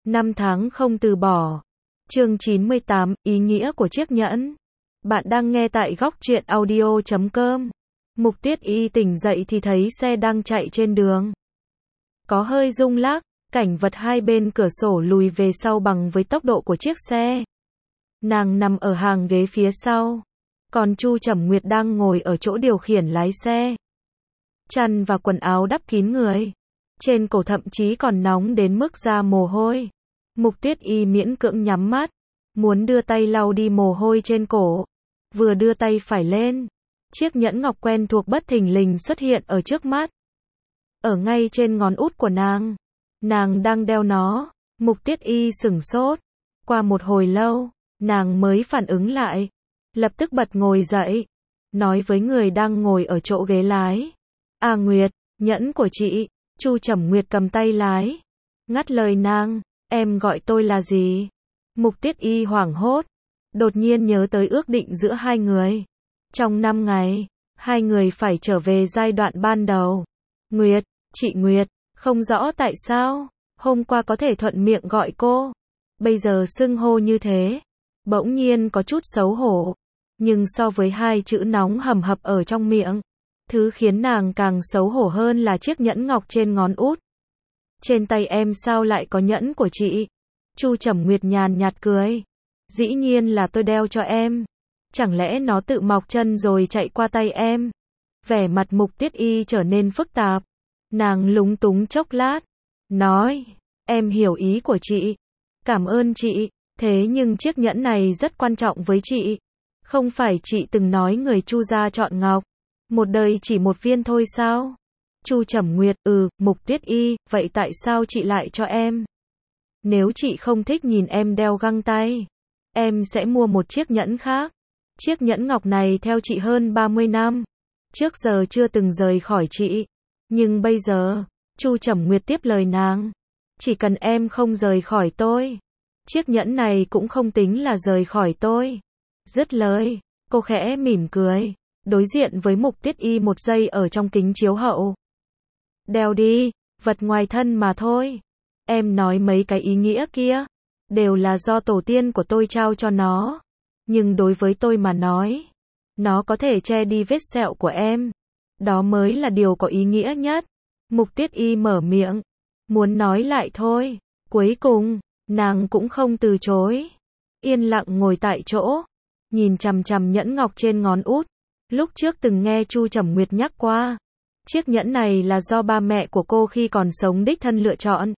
5 tháng không từ bỏ. Chương 98, ý nghĩa của chiếc nhẫn. Bạn đang nghe tại góc truyện audio.com. Mục Tuyết Y tỉnh dậy thì thấy xe đang chạy trên đường. Có hơi rung lắc, cảnh vật hai bên cửa sổ lùi về sau bằng với tốc độ của chiếc xe. Nàng nằm ở hàng ghế phía sau, còn Chu Trầm Nguyệt đang ngồi ở chỗ điều khiển lái xe. Chăn và quần áo đắp kín người. Trên cổ thậm chí còn nóng đến mức ra mồ hôi. Mục Tuyết Y miễn cưỡng nhắm mắt, muốn đưa tay lau đi mồ hôi trên cổ. Vừa đưa tay phải lên, chiếc nhẫn ngọc quen thuộc bất thình lình xuất hiện ở trước mắt. Ở ngay trên ngón út của nàng. Nàng đang đeo nó. Mục Tuyết Y sửng sốt. Qua một hồi lâu, nàng mới phản ứng lại. Lập tức bật ngồi dậy, nói với người đang ngồi ở chỗ ghế lái. À Nguyệt, nhẫn của chị. Chu Trầm Nguyệt cầm tay lái, ngắt lời nàng, em gọi tôi là gì? Mục Tuyết Y hoảng hốt, đột nhiên nhớ tới ước định giữa hai người. Trong 5 ngày, hai người phải trở về giai đoạn ban đầu. Nguyệt, chị Nguyệt, không rõ tại sao, hôm qua có thể thuận miệng gọi cô, bây giờ xưng hô như thế, bỗng nhiên có chút xấu hổ. Nhưng so với hai chữ nóng hầm hập ở trong miệng, thứ khiến nàng càng xấu hổ hơn là chiếc nhẫn ngọc trên ngón út. Trên tay em sao lại có nhẫn của chị? Chu Trầm Nguyệt nhàn nhạt cười. Dĩ nhiên là tôi đeo cho em. Chẳng lẽ nó tự mọc chân rồi chạy qua tay em? Vẻ mặt Mục Tuyết Y trở nên phức tạp. Nàng lúng túng chốc lát, nói, em hiểu ý của chị. Cảm ơn chị, thế nhưng chiếc nhẫn này rất quan trọng với chị. Không phải chị từng nói người Chu gia chọn ngọc, một đời chỉ một viên thôi sao? Chu Trầm Nguyệt, Mục Tuyết Y, vậy tại sao chị lại cho em? Nếu chị không thích nhìn em đeo găng tay, em sẽ mua một chiếc nhẫn khác. Chiếc nhẫn ngọc này theo chị hơn 30 năm, trước giờ chưa từng rời khỏi chị. Nhưng bây giờ, Chu Trầm Nguyệt tiếp lời nàng, chỉ cần em không rời khỏi tôi, chiếc nhẫn này cũng không tính là rời khỏi tôi. Dứt lời, cô khẽ mỉm cười, đối diện với Mục Tuyết Y một giây ở trong kính chiếu hậu. Đeo đi, vật ngoài thân mà thôi. Em nói mấy cái ý nghĩa kia, đều là do tổ tiên của tôi trao cho nó. Nhưng đối với tôi mà nói, nó có thể che đi vết sẹo của em. Đó mới là điều có ý nghĩa nhất. Mục Tuyết Y mở miệng, muốn nói lại thôi. Cuối cùng, nàng cũng không từ chối. Yên lặng ngồi tại chỗ, nhìn chằm chằm nhẫn ngọc trên ngón út. Lúc trước từng nghe Chu Trầm Nguyệt nhắc qua, chiếc nhẫn này là do ba mẹ của cô khi còn sống đích thân lựa chọn.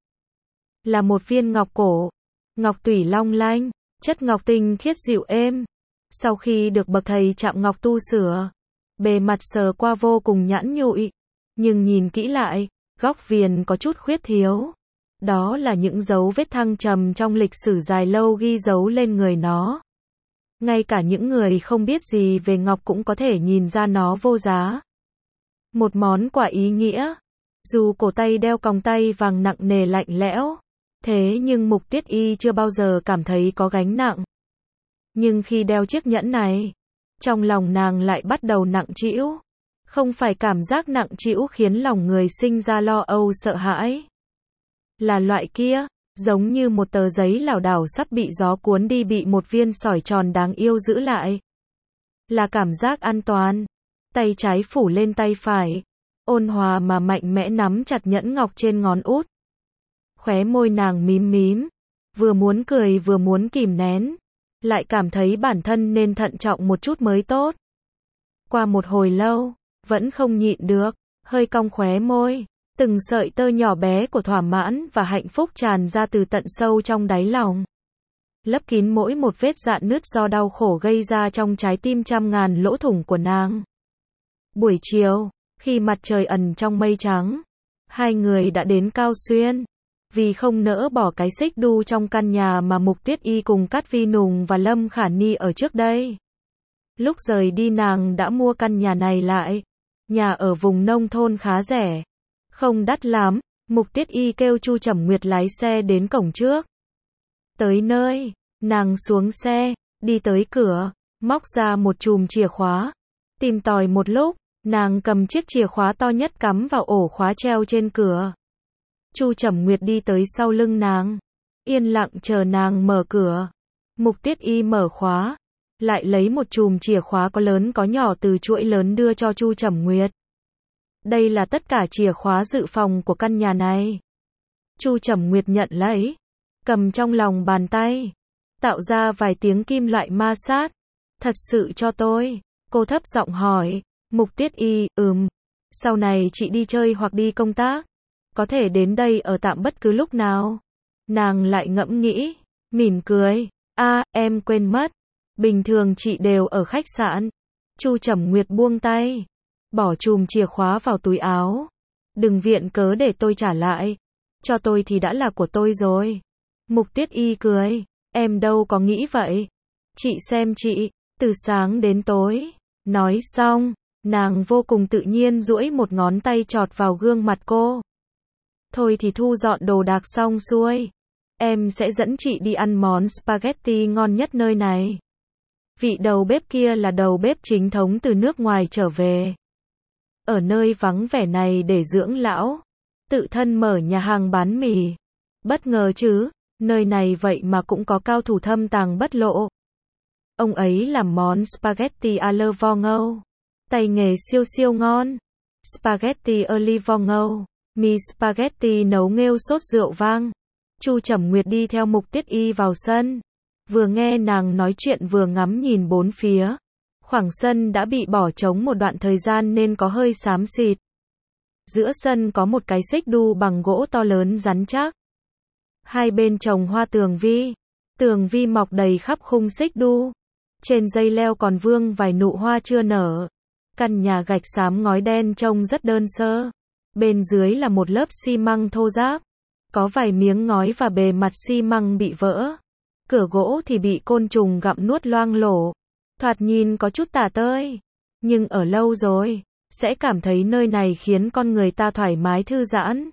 Là một viên ngọc cổ, ngọc tủy long lanh, chất ngọc tinh khiết dịu êm. Sau khi được bậc thầy chạm ngọc tu sửa, bề mặt sờ qua vô cùng nhẵn nhụi. Nhưng nhìn kỹ lại, góc viền có chút khuyết thiếu. Đó là những dấu vết thăng trầm trong lịch sử dài lâu ghi dấu lên người nó. Ngay cả những người không biết gì về ngọc cũng có thể nhìn ra nó vô giá. Một món quà ý nghĩa. Dù cổ tay đeo còng tay vàng nặng nề lạnh lẽo, thế nhưng Mục Tuyết Y chưa bao giờ cảm thấy có gánh nặng. Nhưng khi đeo chiếc nhẫn này, trong lòng nàng lại bắt đầu nặng trĩu. Không phải cảm giác nặng trĩu khiến lòng người sinh ra lo âu sợ hãi. Là loại kia, giống như một tờ giấy lảo đảo sắp bị gió cuốn đi bị một viên sỏi tròn đáng yêu giữ lại. Là cảm giác an toàn. Tay trái phủ lên tay phải, ôn hòa mà mạnh mẽ nắm chặt nhẫn ngọc trên ngón út. Khóe môi nàng mím mím, vừa muốn cười vừa muốn kìm nén, lại cảm thấy bản thân nên thận trọng một chút mới tốt. Qua một hồi lâu, vẫn không nhịn được, hơi cong khóe môi, từng sợi tơ nhỏ bé của thỏa mãn và hạnh phúc tràn ra từ tận sâu trong đáy lòng. Lấp kín mỗi một vết rạn nứt do đau khổ gây ra trong trái tim trăm ngàn lỗ thủng của nàng. Buổi chiều, khi mặt trời ẩn trong mây trắng, hai người đã đến Cao Xuyên. Vì không nỡ bỏ cái xích đu trong căn nhà mà Mục Tuyết Y cùng Cát Vi Nùng và Lâm Khả Ni ở trước đây. Lúc rời đi nàng đã mua căn nhà này lại. Nhà ở vùng nông thôn khá rẻ, không đắt lắm. Mục Tuyết Y kêu Chu Trầm Nguyệt lái xe đến cổng trước. Tới nơi, nàng xuống xe, đi tới cửa, móc ra một chùm chìa khóa. Tìm tòi một lúc, nàng cầm chiếc chìa khóa to nhất cắm vào ổ khóa treo trên cửa. Chu Trầm Nguyệt đi tới sau lưng nàng, yên lặng chờ nàng mở cửa. Mục Tiết Y mở khóa, lại lấy một chùm chìa khóa có lớn có nhỏ từ chuỗi lớn đưa cho Chu Trầm Nguyệt. Đây là tất cả chìa khóa dự phòng của căn nhà này. Chu Trầm Nguyệt nhận lấy, cầm trong lòng bàn tay, tạo ra vài tiếng kim loại ma sát. Thật sự cho tôi? Cô thấp giọng hỏi. Mục Tiết Y, sau này chị đi chơi hoặc đi công tác, có thể đến đây ở tạm bất cứ lúc nào. Nàng lại ngẫm nghĩ, mỉm cười. Em quên mất. Bình thường chị đều ở khách sạn. Chu Trầm Nguyệt buông tay, bỏ chùm chìa khóa vào túi áo. Đừng viện cớ để tôi trả lại. Cho tôi thì đã là của tôi rồi. Mục Tiết Y cười. Em đâu có nghĩ vậy. Chị xem chị, từ sáng đến tối. Nói xong, nàng vô cùng tự nhiên duỗi một ngón tay chọt vào gương mặt cô. Thôi thì thu dọn đồ đạc xong xuôi, em sẽ dẫn chị đi ăn món spaghetti ngon nhất nơi này. Vị đầu bếp kia là đầu bếp chính thống từ nước ngoài trở về. Ở nơi vắng vẻ này để dưỡng lão, tự thân mở nhà hàng bán mì. Bất ngờ chứ, nơi này vậy mà cũng có cao thủ thâm tàng bất lộ. Ông ấy làm món spaghetti alle vongole, tay nghề siêu siêu ngon. Spaghetti alle vongole, mì spaghetti nấu nghêu sốt rượu vang. Chu Trầm Nguyệt đi theo Mục Tiết Y vào sân, vừa nghe nàng nói chuyện vừa ngắm nhìn bốn phía. Khoảng sân đã bị bỏ trống một đoạn thời gian nên có hơi xám xịt. Giữa sân có một cái xích đu bằng gỗ to lớn rắn chắc. Hai bên trồng hoa tường vi mọc đầy khắp khung xích đu. Trên dây leo còn vương vài nụ hoa chưa nở. Căn nhà gạch xám ngói đen trông rất đơn sơ. Bên dưới là một lớp xi măng thô ráp. Có vài miếng ngói và bề mặt xi măng bị vỡ. Cửa gỗ thì bị côn trùng gặm nuốt loang lổ. Thoạt nhìn có chút tả tơi. Nhưng ở lâu rồi, sẽ cảm thấy nơi này khiến con người ta thoải mái thư giãn.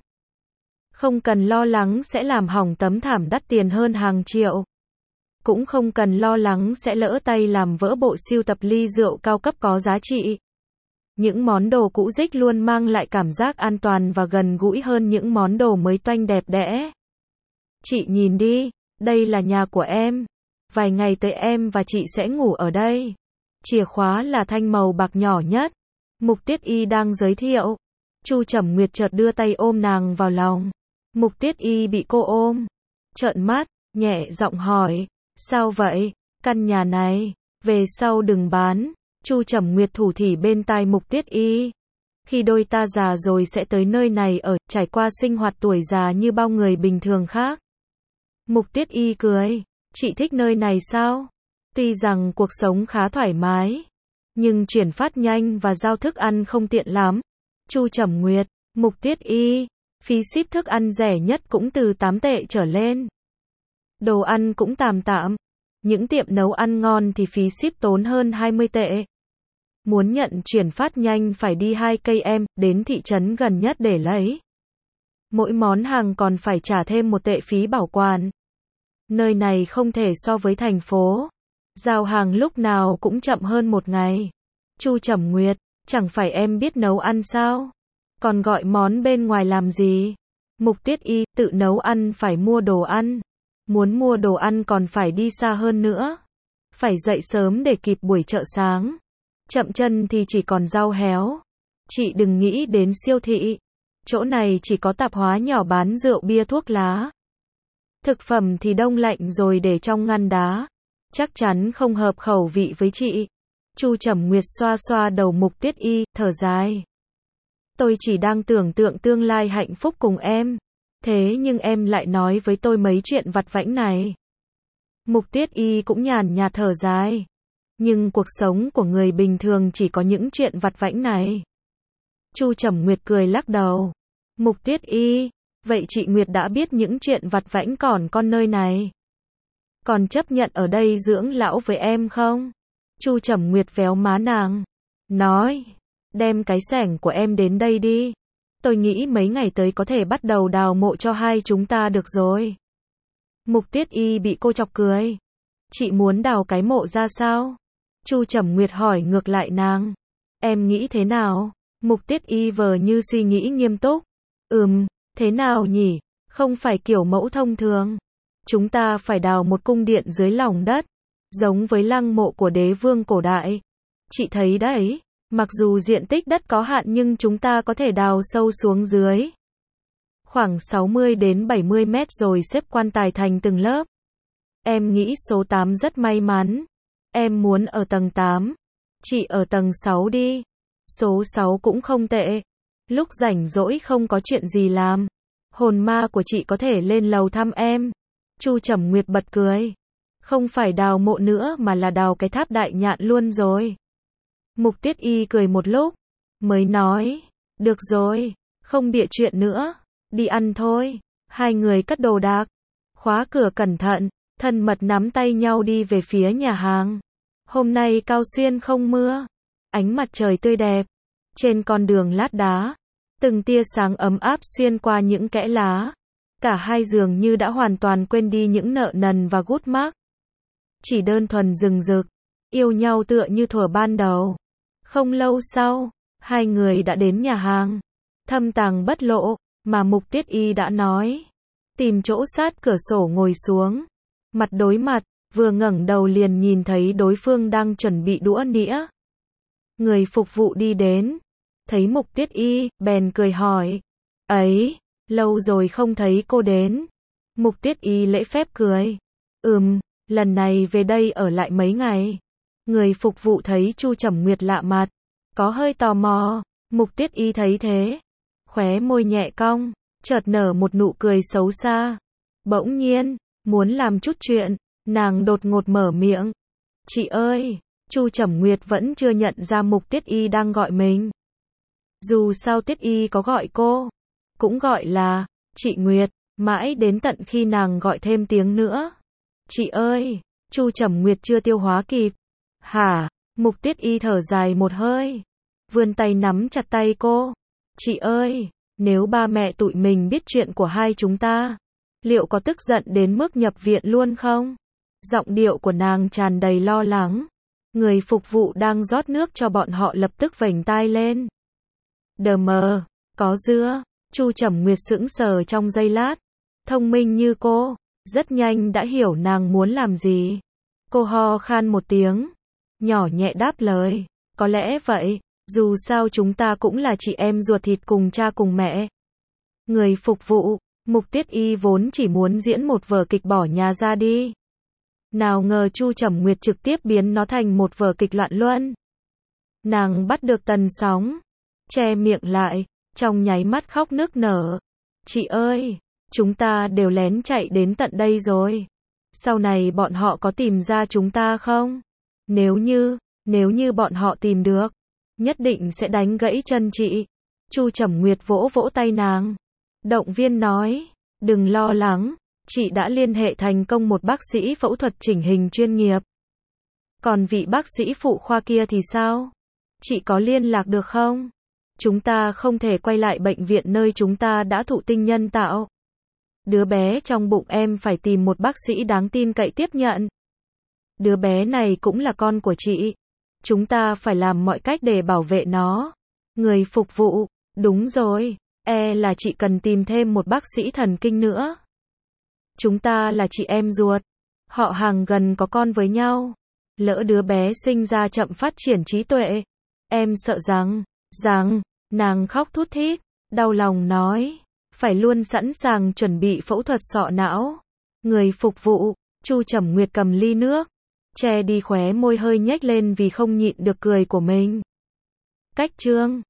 Không cần lo lắng sẽ làm hỏng tấm thảm đắt tiền hơn hàng triệu. Cũng không cần lo lắng sẽ lỡ tay làm vỡ bộ sưu tập ly rượu cao cấp có giá trị. Những món đồ cũ rích luôn mang lại cảm giác an toàn và gần gũi hơn những món đồ mới toanh đẹp đẽ. Chị nhìn đi, đây là nhà của em. Vài ngày tới em và chị sẽ ngủ ở đây. Chìa khóa là thanh màu bạc nhỏ nhất. Mục Tiết Y đang giới thiệu. Chu Trầm Nguyệt chợt đưa tay ôm nàng vào lòng. Mục Tiết Y bị cô ôm, trợn mắt, nhẹ giọng hỏi. Sao vậy? Căn nhà này, về sau đừng bán. Chu Trầm Nguyệt thủ thỉ bên tai Mục Tiết Y. Khi đôi ta già rồi sẽ tới nơi này ở, trải qua sinh hoạt tuổi già như bao người bình thường khác. Mục Tiết Y cười. Chị thích nơi này sao? Tuy rằng cuộc sống khá thoải mái, nhưng chuyển phát nhanh và giao thức ăn không tiện lắm. Chu Trầm Nguyệt, Mục Tiết Y, phí ship thức ăn rẻ nhất cũng từ 8 tệ trở lên. Đồ ăn cũng tạm tạm. Những tiệm nấu ăn ngon thì phí ship tốn hơn 20 tệ. Muốn nhận chuyển phát nhanh phải đi 2 cây đến thị trấn gần nhất để lấy. Mỗi món hàng còn phải trả thêm 1 tệ phí bảo quản. Nơi này không thể so với thành phố. Giao hàng lúc nào cũng chậm hơn 1 ngày. Chu Trầm Nguyệt, chẳng phải em biết nấu ăn sao? Còn gọi món bên ngoài làm gì? Mục Tiết Y, tự nấu ăn phải mua đồ ăn. Muốn mua đồ ăn còn phải đi xa hơn nữa. Phải dậy sớm để kịp buổi chợ sáng. Chậm chân thì chỉ còn rau héo. Chị đừng nghĩ đến siêu thị. Chỗ này chỉ có tạp hóa nhỏ bán rượu bia thuốc lá. Thực phẩm thì đông lạnh rồi để trong ngăn đá. Chắc chắn không hợp khẩu vị với chị. Chu Trầm Nguyệt xoa xoa đầu Mục Tiết Y, thở dài. Tôi chỉ đang tưởng tượng tương lai hạnh phúc cùng em. Thế nhưng em lại nói với tôi mấy chuyện vặt vãnh này. Mục Tiết Y cũng nhàn nhạt thở dài. Nhưng cuộc sống của người bình thường chỉ có những chuyện vặt vãnh này. Chu Trầm Nguyệt cười lắc đầu. Mục Tiết Y, vậy chị Nguyệt đã biết những chuyện vặt vãnh còn con nơi này. Còn chấp nhận ở đây dưỡng lão với em không? Chu Trầm Nguyệt véo má nàng. Nói, đem cái xẻng của em đến đây đi. Tôi nghĩ mấy ngày tới có thể bắt đầu đào mộ cho hai chúng ta được rồi. Mục Tiết Y bị cô chọc cười. Chị muốn đào cái mộ ra sao? Chu Trầm Nguyệt hỏi ngược lại nàng. Em nghĩ thế nào? Mục Tiết Y vờ như suy nghĩ nghiêm túc. Thế nào nhỉ? Không phải kiểu mẫu thông thường. Chúng ta phải đào một cung điện dưới lòng đất, giống với lăng mộ của đế vương cổ đại. Chị thấy đấy, mặc dù diện tích đất có hạn nhưng chúng ta có thể đào sâu xuống dưới. Khoảng 60 đến 70 mét rồi xếp quan tài thành từng lớp. Em nghĩ số 8 rất may mắn. Em muốn ở tầng 8. Chị ở tầng 6 đi. Số 6 cũng không tệ. Lúc rảnh rỗi không có chuyện gì làm, hồn ma của chị có thể lên lầu thăm em. Chu Trầm Nguyệt bật cười. Không phải đào mộ nữa mà là đào cái tháp đại nhạn luôn rồi. Mục Tuyết Y cười một lúc, mới nói, được rồi, không bịa chuyện nữa, đi ăn thôi. Hai người cất đồ đạc, khóa cửa cẩn thận, thân mật nắm tay nhau đi về phía nhà hàng. Hôm nay Cao Xuyên không mưa, ánh mặt trời tươi đẹp, trên con đường lát đá, từng tia sáng ấm áp xuyên qua những kẽ lá. Cả hai dường như đã hoàn toàn quên đi những nợ nần và gút mắc. Chỉ đơn thuần rừng rực, yêu nhau tựa như thuở ban đầu. Không lâu sau, hai người đã đến nhà hàng, thâm tàng bất lộ, mà Mục Tuyết Y đã nói. Tìm chỗ sát cửa sổ ngồi xuống, mặt đối mặt, vừa ngẩng đầu liền nhìn thấy đối phương đang chuẩn bị đũa đĩa. Người phục vụ đi đến, thấy Mục Tuyết Y, bèn cười hỏi. Ấy, lâu rồi không thấy cô đến. Mục Tuyết Y lễ phép cười. Lần này về đây ở lại mấy ngày. Người phục vụ thấy Chu Trầm Nguyệt lạ mặt, có hơi tò mò. Mục Tuyết Y thấy thế, khóe môi nhẹ cong, chợt nở một nụ cười xấu xa. Bỗng nhiên, muốn làm chút chuyện, nàng đột ngột mở miệng. Chị ơi, Chu Trầm Nguyệt vẫn chưa nhận ra Mục Tuyết Y đang gọi mình. Dù sao Tuyết Y có gọi cô, cũng gọi là chị Nguyệt, mãi đến tận khi nàng gọi thêm tiếng nữa. Chị ơi, Chu Trầm Nguyệt chưa tiêu hóa kịp. Hả? Mục Tuyết Y thở dài một hơi, vươn tay nắm chặt tay cô. Chị ơi, nếu ba mẹ tụi mình biết chuyện của hai chúng ta, liệu có tức giận đến mức nhập viện luôn không? Giọng điệu của nàng tràn đầy lo lắng. Người phục vụ đang rót nước cho bọn họ lập tức vểnh tai lên. Đờ mờ, có dưa. Chu Trầm Nguyệt sững sờ trong giây lát. Thông minh như cô, rất nhanh đã hiểu nàng muốn làm gì. Cô ho khan một tiếng, nhỏ nhẹ đáp lời. Có lẽ vậy, dù sao chúng ta cũng là chị em ruột thịt cùng cha cùng mẹ. Người phục vụ, Mục Tuyết Y vốn chỉ muốn diễn một vở kịch bỏ nhà ra đi. Nào ngờ Chu Trầm Nguyệt trực tiếp biến nó thành một vở kịch loạn luân. Nàng bắt được tần sóng, che miệng lại, trong nháy mắt khóc nức nở. Chị ơi, chúng ta đều lén chạy đến tận đây rồi. Sau này bọn họ có tìm ra chúng ta không? Nếu như bọn họ tìm được, nhất định sẽ đánh gãy chân chị. Chu Trầm Nguyệt vỗ vỗ tay nàng, động viên nói, đừng lo lắng, chị đã liên hệ thành công một bác sĩ phẫu thuật chỉnh hình chuyên nghiệp. Còn vị bác sĩ phụ khoa kia thì sao? Chị có liên lạc được không? Chúng ta không thể quay lại bệnh viện nơi chúng ta đã thụ tinh nhân tạo. Đứa bé trong bụng em phải tìm một bác sĩ đáng tin cậy tiếp nhận. Đứa bé này cũng là con của chị. Chúng ta phải làm mọi cách để bảo vệ nó. Người phục vụ, đúng rồi, là chị cần tìm thêm một bác sĩ thần kinh nữa. Chúng ta là chị em ruột, họ hàng gần có con với nhau. Lỡ đứa bé sinh ra chậm phát triển trí tuệ, em sợ rằng, nàng khóc thút thít, đau lòng nói, phải luôn sẵn sàng chuẩn bị phẫu thuật sọ não. Người phục vụ, Chu Trầm Nguyệt cầm ly nước, che đi khóe môi hơi nhếch lên vì không nhịn được cười của mình. Cách chương